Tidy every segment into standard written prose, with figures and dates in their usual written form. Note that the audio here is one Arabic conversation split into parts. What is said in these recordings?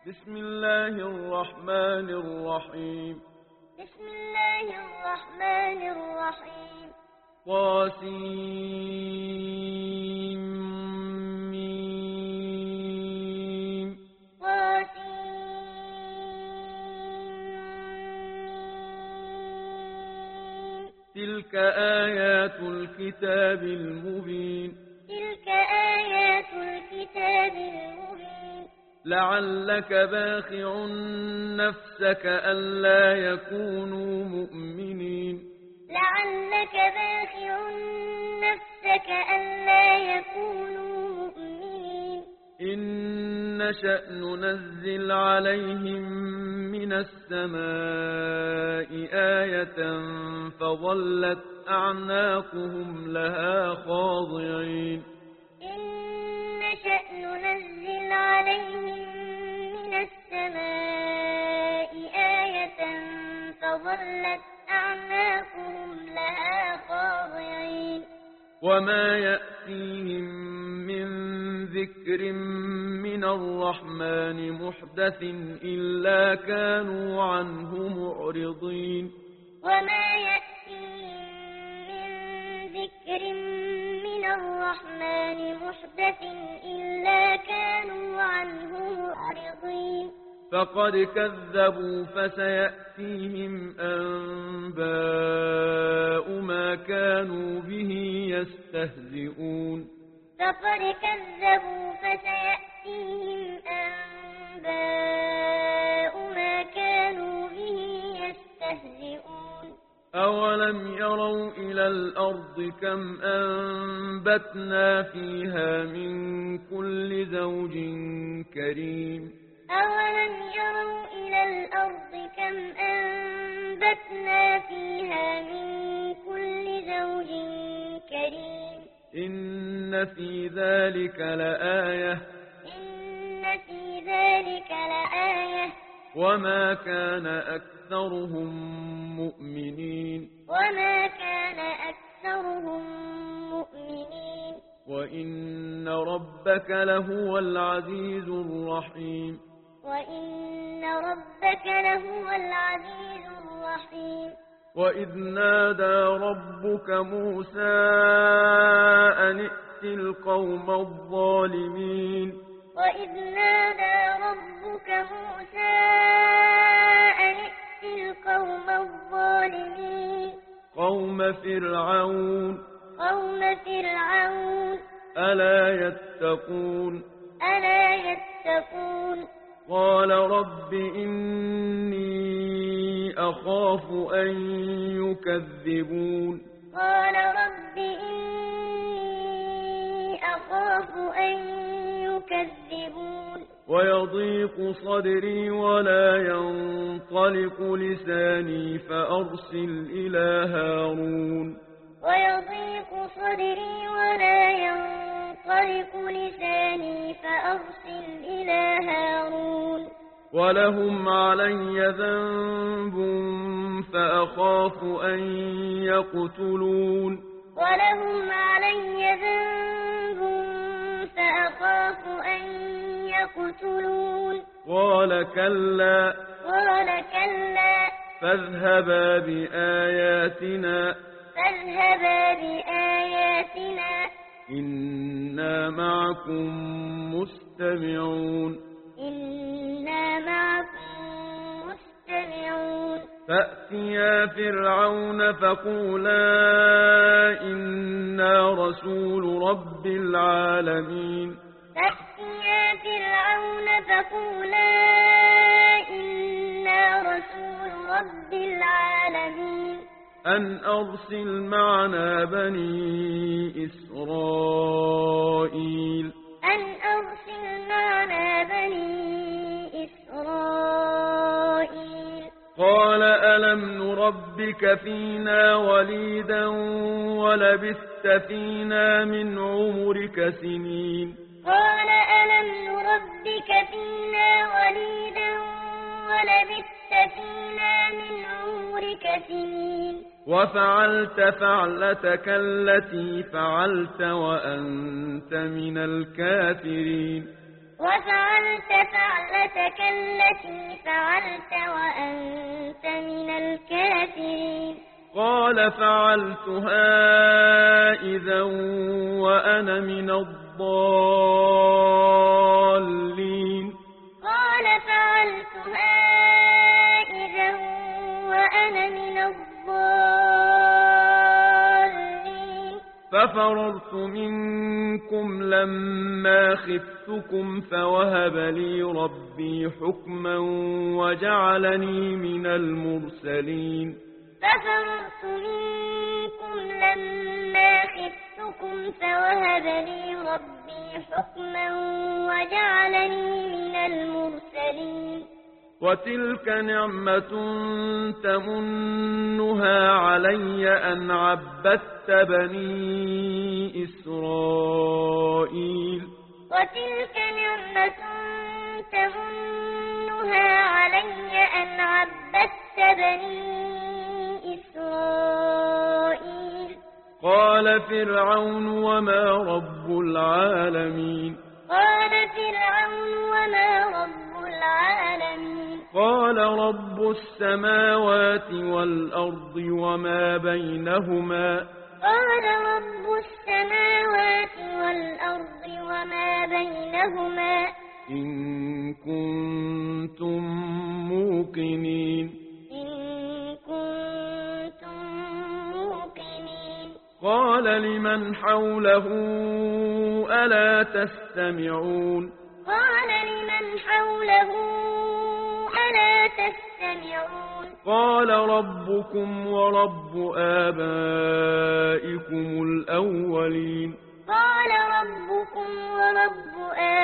بسم الله الرحمن الرحيم. بسم الله الرحمن الرحيم. طاسيم. طاسيم. تلك آيات الكتاب المبين. تلك آيات الكتاب المبين. لعلك باخع نفسك ألا يكونوا مؤمنين. لعلك باخع نفسك ألا يكونوا مؤمنين. إن نشأ ننزل عليهم من السماء آية فظلت أعناقهم لها خاضعين. إن نشأ ننزل عليهم من السماء آية فظلت أعناقهم لها خاضعين. وما يأتيهم من ذكر من الرحمن محدث إلا كانوا عنه معرضين. وما يأتيهم من ذكر من الرحمن محدث إلا كانوا عنه معرضين. فقد كذبوا فسيأتيهم أنباء ما كانوا به يستهزئون. فقد كذبوا فسيأتيهم أنباء ما كانوا به يستهزئون. أولم يروا إلى الأرض كم أنبتنا فيها من كل زوج كريم. أولم يروا إلى الأرض كم أنبتنا فيها من كل زوج كريم. إن في ذلك لآية. إن في ذلك لآية. وما كان أكثرهم مؤمنين. وما كان أكثرهم مؤمنين. وإن ربك لهو العزيز الرحيم. وإن ربك لهو العزيز الرحيم. وإذ نادى ربك موسى أن ائت القوم الظالمين. وإذ نادى ربك موسى أن ائت القوم الظالمين. قوم فرعون. قوم فرعون. ألا يتقون. ألا يتقون. قال رب إني أخاف أن يكذبون. قال رب إني أخاف أن يكذبون. ويضيق صدري ولا ينطلق لساني فأرسل إلى هارون. ويضيق صدري ولا ينطلق لساني فأرسل إلى هارون. ولهم علي ذنب فأخاف أن يقتلون. ولهم علي ذنب فأخاف أن يقتلون. قال كلا. قال كلا. فاذهبا بآياتنا. فاذهبا بآياتنا. إنا معكم مستمعون. إنا معكم مستمعون. فأتيا فرعون فقولا إنا رسول رب العالمين. فأتيا فرعون فقولا إنا رسول رب العالمين. أن أرسل معنا بني إسرائيل. أن أرسل معنا بني إسرائيل. قال ألم نربك فينا وليدا ولبثت فينا من عمرك سنين. قال ألم نربك فينا وليدا ولبثت فينا من عمرك سنين. وفعلت فعلتك التي فعلت وأنت من الكافرين. وفعلت فعلتك التي فعلت وأنت من الكافرين قال فعلتها إذا وأنا من الضالين قال فعلتها إذا وأنا من الضالين ففررت منكم لما خفتكم فوهب لي ربي حكما وجعلني من المرسلين ففررت منكم لما خفتكم فوهب لي ربي حكما وجعلني من المرسلين وتلك نعمة تمنها علي أن عبدت بني إسرائيل وتلك نعمة تمنها علي أن عبدت بني إسرائيل قال فرعون وما رب العالمين قال فرعون وما رب العالمين قال رب السماوات والأرض وما بينهما قال رب السماوات والأرض وما بينهما إن كنتم موقنين إن كنتم موقنين قال لمن حوله ألا تستمعون قال لمن حوله ألا تستمعون قال ربكم ورب آبائكم الأولين قال ربكم ورب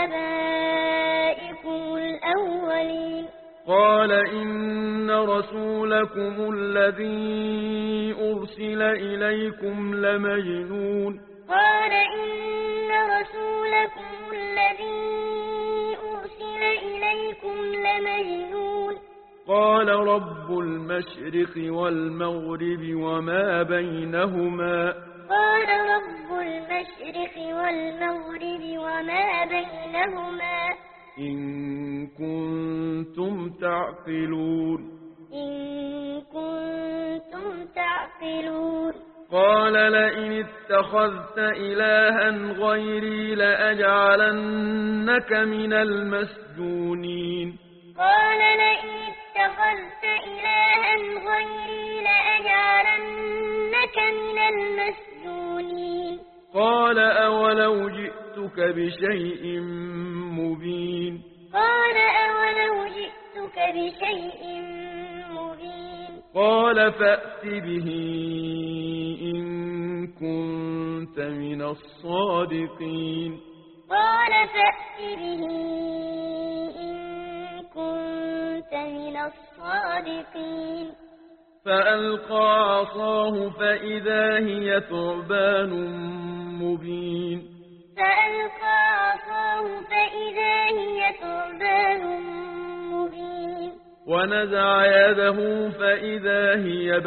آبائكم الأولين قال إن رسولكم الذي أرسل إليكم لمجنون قال إن رسولكم الذي أرسل إليكم لمجنون قال رب المشرق والمغرب وما بينهما قال رب المشرق والمغرب وما بينهما إن كنتم تعقلون إن كنتم تعقلون قال لئن اتخذت إلها غيري لأجعلنك من المسجونين قال لئن اتخذت إلها غيري لأجعلنك من المسجونين قال أولو جئتك بشيء مبين قال أولو جئتك بشيء مبين قال فأت به إن كنت من الصادقين قال فأت به إن كنت من الصادقين فألقى عصاه فإذا هي ثعبان مبين فألقى عصاه فإذا هي ثعبان مبين ونزع يده فإذا هي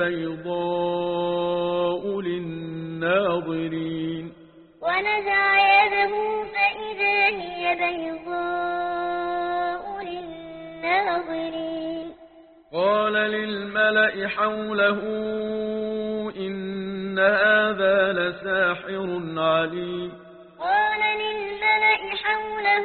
بيضاء للناظرين ونزع يده فإذا هي بيضاء للناظرين قال للملأ حوله إن هذا لساحر عليم قال للملأ حوله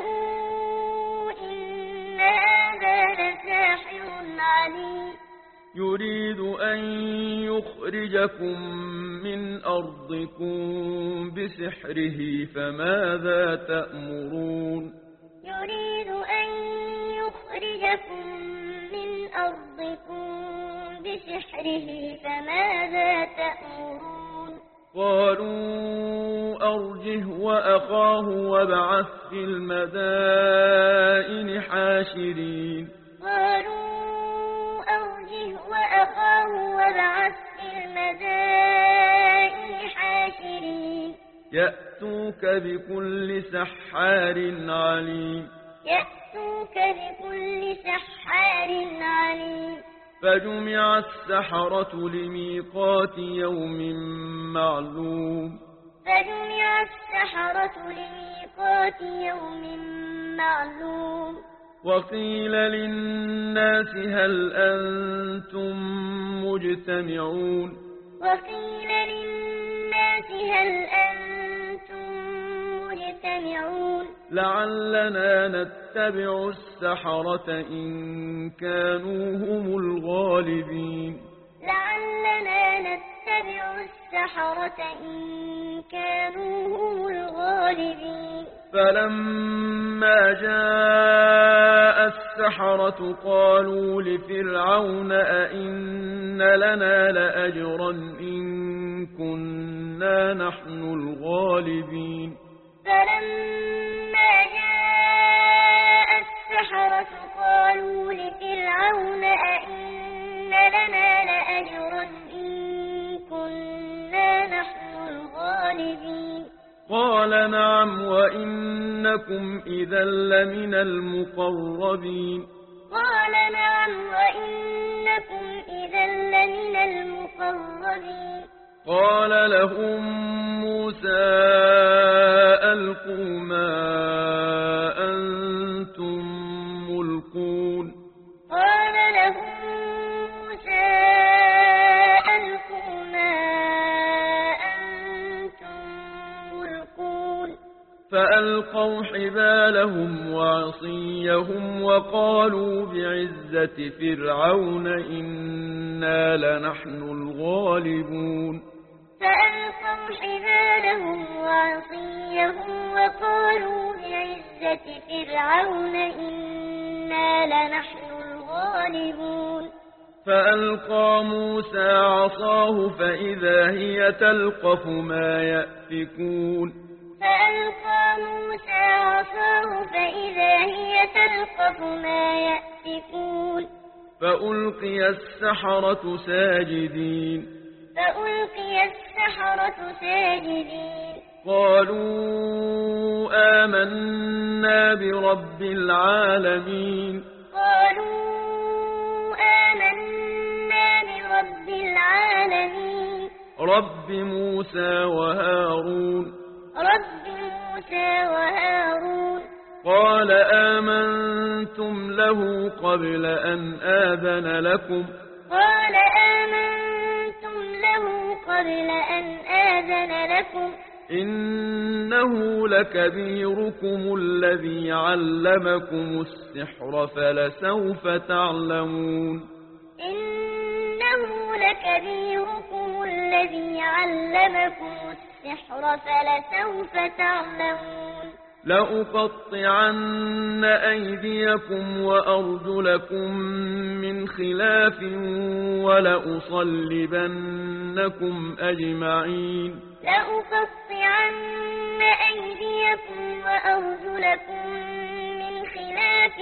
إن هذا لساحر عليم يريد أن يخرجكم من أرضكم بسحره فماذا تأمرون يريد أن يخرجكم من أرضكم بسحره فماذا تأمرون قالوا أرجه وأخاه وابعث في المدائن حاشرين قالوا أرجه وأخاه وابعث في المدائن حاشرين يأتوك بكل سحار عليم يأتوك بكل سحار عليم فجمع السحرة لميقات يوم معلوم فجمع السحرة لميقات يوم معلوم وقيل للناس هل أنتم مجتمعون وقيل للناس هل أنتم مجتمعون لعلنا نتبع السحرة إن كانوا هم الغالبين لعلنا نتبع السحرة إن كانوا هم الغالبين فلما جاء السحرة قالوا لفرعون أئن لنا لأجرا إن كنا نحن الغالبين فلما جاء السحرة قالوا لفرعون أئن لنا لأجرا إن كنا نحن الغالبين قال نعم وإنكم إذا لمن المقربين قال نعم وإنكم إذا لمن المقربين قال لهم موسى ألقوا ما أنتم ملقون قال لهم موسى ألقوا ما أنتم ملقون فألقوا حبالهم وعصيهم وقالوا بعزة فرعون إنا لنحن الغالبون فألقوا حبالهم وعصيهم وقالوا بعزة فرعون إنا لنحن الغالبون فألقى موسى عصاه فإذا هي تلقف ما يأفكون فألقى موسى عصاه فإذا هي تلقف ما يأفكون فألقي السحرة ساجدين فألقي السحرة ساجدين قالوا آمنا برب العالمين قالوا آمنا برب العالمين رب موسى وهارون رب موسى وهارون قال آمنتم له قبل أن آذن لكم قال آمنتم له قبل أن آذن لكم إنه لكبيركم الذي علمكم السحر فلسوف تعلمون إنه لكبيركم الذي علمكم السحر فلسوف تعلمون لأقطعن أيديكم وأرجلكم من خلاف ولأصلبنكم أجمعين لأقطعن أيديكم وأرجلكم من خلاف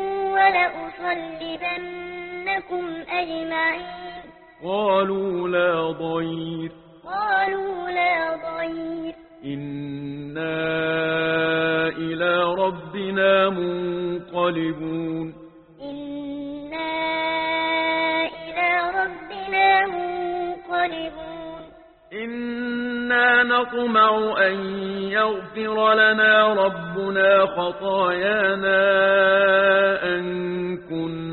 ولأصلبنكم أجمعين قالوا لا ضير قالوا لا ضير إنا إلى ربنا منقلبون إنا إلى ربنا منقلبون إنا نطمع أن يغفر لنا ربنا خطايانا أن كنا